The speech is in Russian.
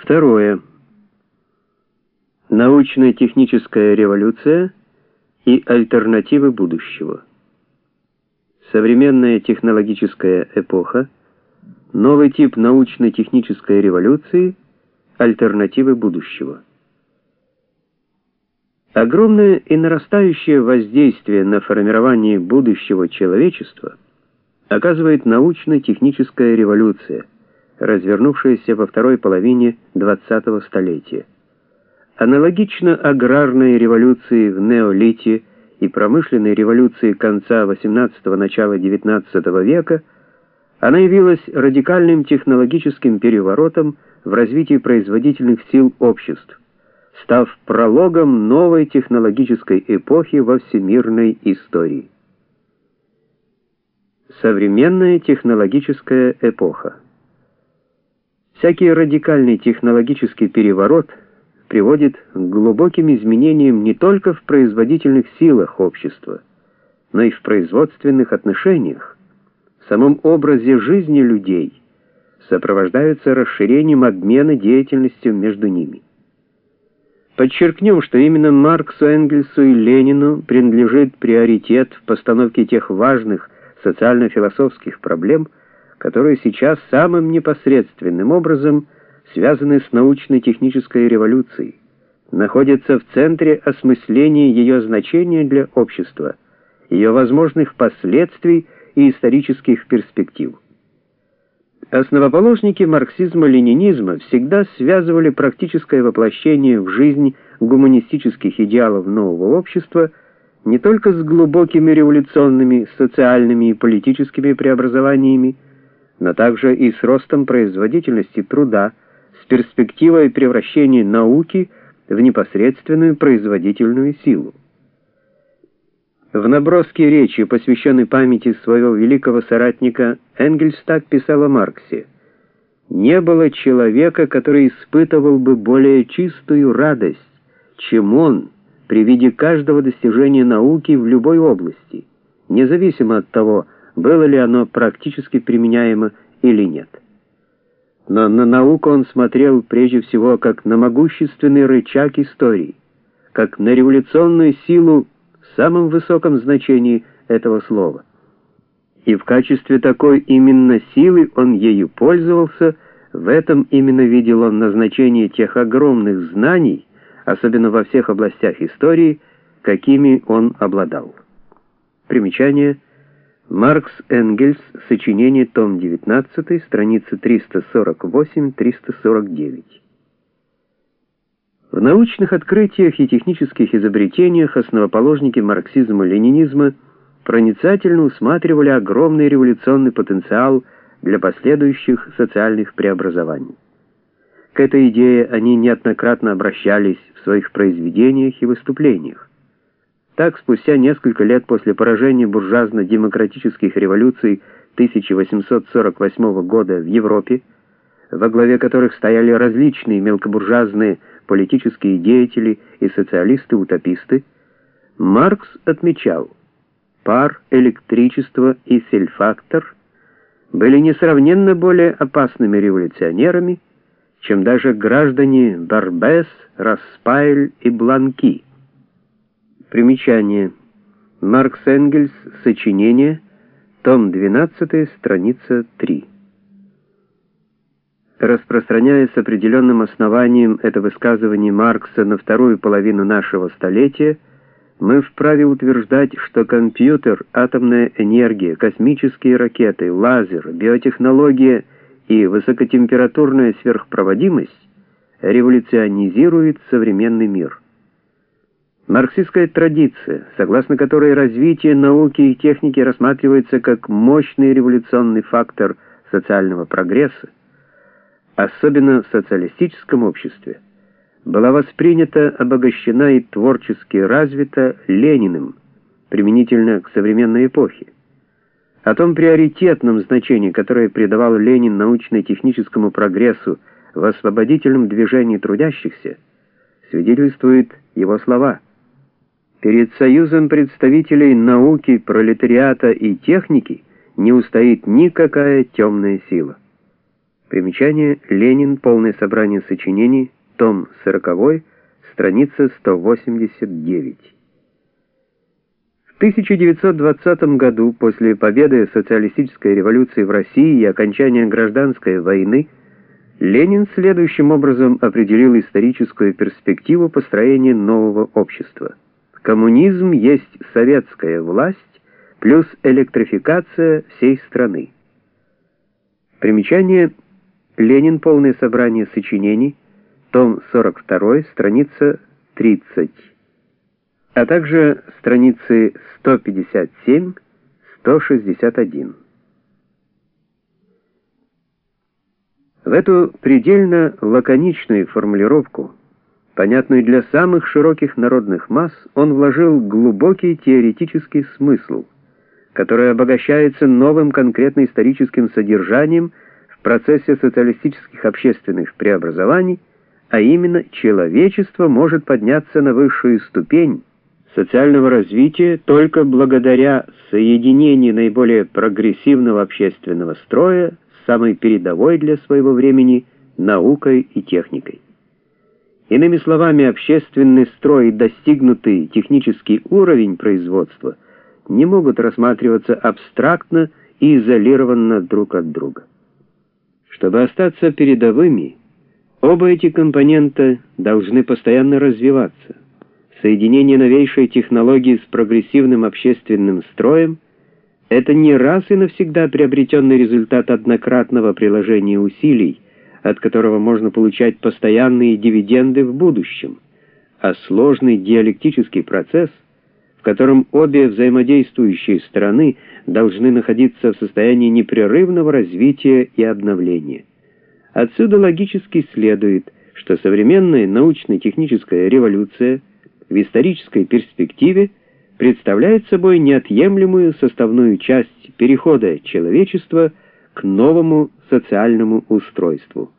Второе. Научно-техническая революция и альтернативы будущего. Современная технологическая эпоха, новый тип научно-технической революции, альтернативы будущего. Огромное и нарастающее воздействие на формирование будущего человечества оказывает научно-техническая революция, развернувшаяся во второй половине 20-го столетия. Аналогично аграрной революции в неолите и промышленной революции конца XVIII – начала XIX века, она явилась радикальным технологическим переворотом в развитии производительных сил обществ, став прологом новой технологической эпохи во всемирной истории. Современная технологическая эпоха. Всякий радикальный технологический переворот приводит к глубоким изменениям не только в производительных силах общества, но и в производственных отношениях, в самом образе жизни людей, сопровождаются расширением обмена деятельностью между ними. Подчеркнем, что именно Марксу, Энгельсу и Ленину принадлежит приоритет в постановке тех важных социально-философских проблем, которые сейчас самым непосредственным образом связаны с научно-технической революцией, находятся в центре осмысления ее значения для общества, ее возможных последствий и исторических перспектив. Основоположники марксизма-ленинизма всегда связывали практическое воплощение в жизнь гуманистических идеалов нового общества не только с глубокими революционными социальными и политическими преобразованиями, но также и с ростом производительности труда, с перспективой превращения науки в непосредственную производительную силу. В наброске речи, посвященной памяти своего великого соратника, Энгельс так писал о Марксе: «Не было человека, который испытывал бы более чистую радость, чем он при виде каждого достижения науки в любой области, независимо от того, было ли оно практически применяемо или нет. Но на науку он смотрел прежде всего как на могущественный рычаг истории, как на революционную силу в самом высоком значении этого слова. И в качестве такой именно силы он ею пользовался, в этом именно видел он назначение тех огромных знаний, особенно во всех областях истории, какими он обладал». Примечание: Маркс Энгельс, сочинение, том 19, страницы 348-349. В научных открытиях и технических изобретениях основоположники марксизма-ленинизма проницательно усматривали огромный революционный потенциал для последующих социальных преобразований. К этой идее они неоднократно обращались в своих произведениях и выступлениях. Так, спустя несколько лет после поражения буржуазно-демократических революций 1848 года в Европе, во главе которых стояли различные мелкобуржуазные политические деятели и социалисты-утописты, Маркс отмечал: пар, электричество и сельфактор были несравненно более опасными революционерами, чем даже граждане Барбес, Распайль и Бланки. Примечание: Маркс Энгельс, сочинение, том 12, страница 3. Распространяя с определенным основанием это высказывание Маркса на вторую половину нашего столетия, мы вправе утверждать, что компьютер, атомная энергия, космические ракеты, лазер, биотехнология и высокотемпературная сверхпроводимость революционизируют современный мир. Марксистская традиция, согласно которой развитие науки и техники рассматривается как мощный революционный фактор социального прогресса, особенно в социалистическом обществе, была воспринята, обогащена и творчески развита Лениным, применительно к современной эпохе. О том приоритетном значении, которое придавал Ленин научно-техническому прогрессу в освободительном движении трудящихся, свидетельствуют его слова: «Перед союзом представителей науки, пролетариата и техники не устоит никакая темная сила». Примечание: Ленин. Полное собрание сочинений. Том 40, страница 189. В 1920 году, после победы социалистической революции в России и окончания гражданской войны, Ленин следующим образом определил историческую перспективу построения нового общества. Коммунизм есть советская власть плюс электрификация всей страны. Примечание: Ленин. Полное собрание сочинений. Том 42, страница 30. А также страницы 157-161. В эту предельно лаконичную формулировку, понятную для самых широких народных масс, он вложил глубокий теоретический смысл, который обогащается новым конкретно-историческим содержанием в процессе социалистических общественных преобразований, а именно человечество может подняться на высшую ступень социального развития только благодаря соединению наиболее прогрессивного общественного строя с самой передовой для своего времени наукой и техникой. Иными словами, общественный строй и достигнутый технический уровень производства не могут рассматриваться абстрактно и изолированно друг от друга. Чтобы остаться передовыми, оба эти компонента должны постоянно развиваться. Соединение новейшей технологии с прогрессивным общественным строем — это не раз и навсегда приобретенный результат однократного приложения усилий, от которого можно получать постоянные дивиденды в будущем, а сложный диалектический процесс, в котором обе взаимодействующие стороны должны находиться в состоянии непрерывного развития и обновления. Отсюда логически следует, что современная научно-техническая революция в исторической перспективе представляет собой неотъемлемую составную часть перехода человечества к новому социальному устройству.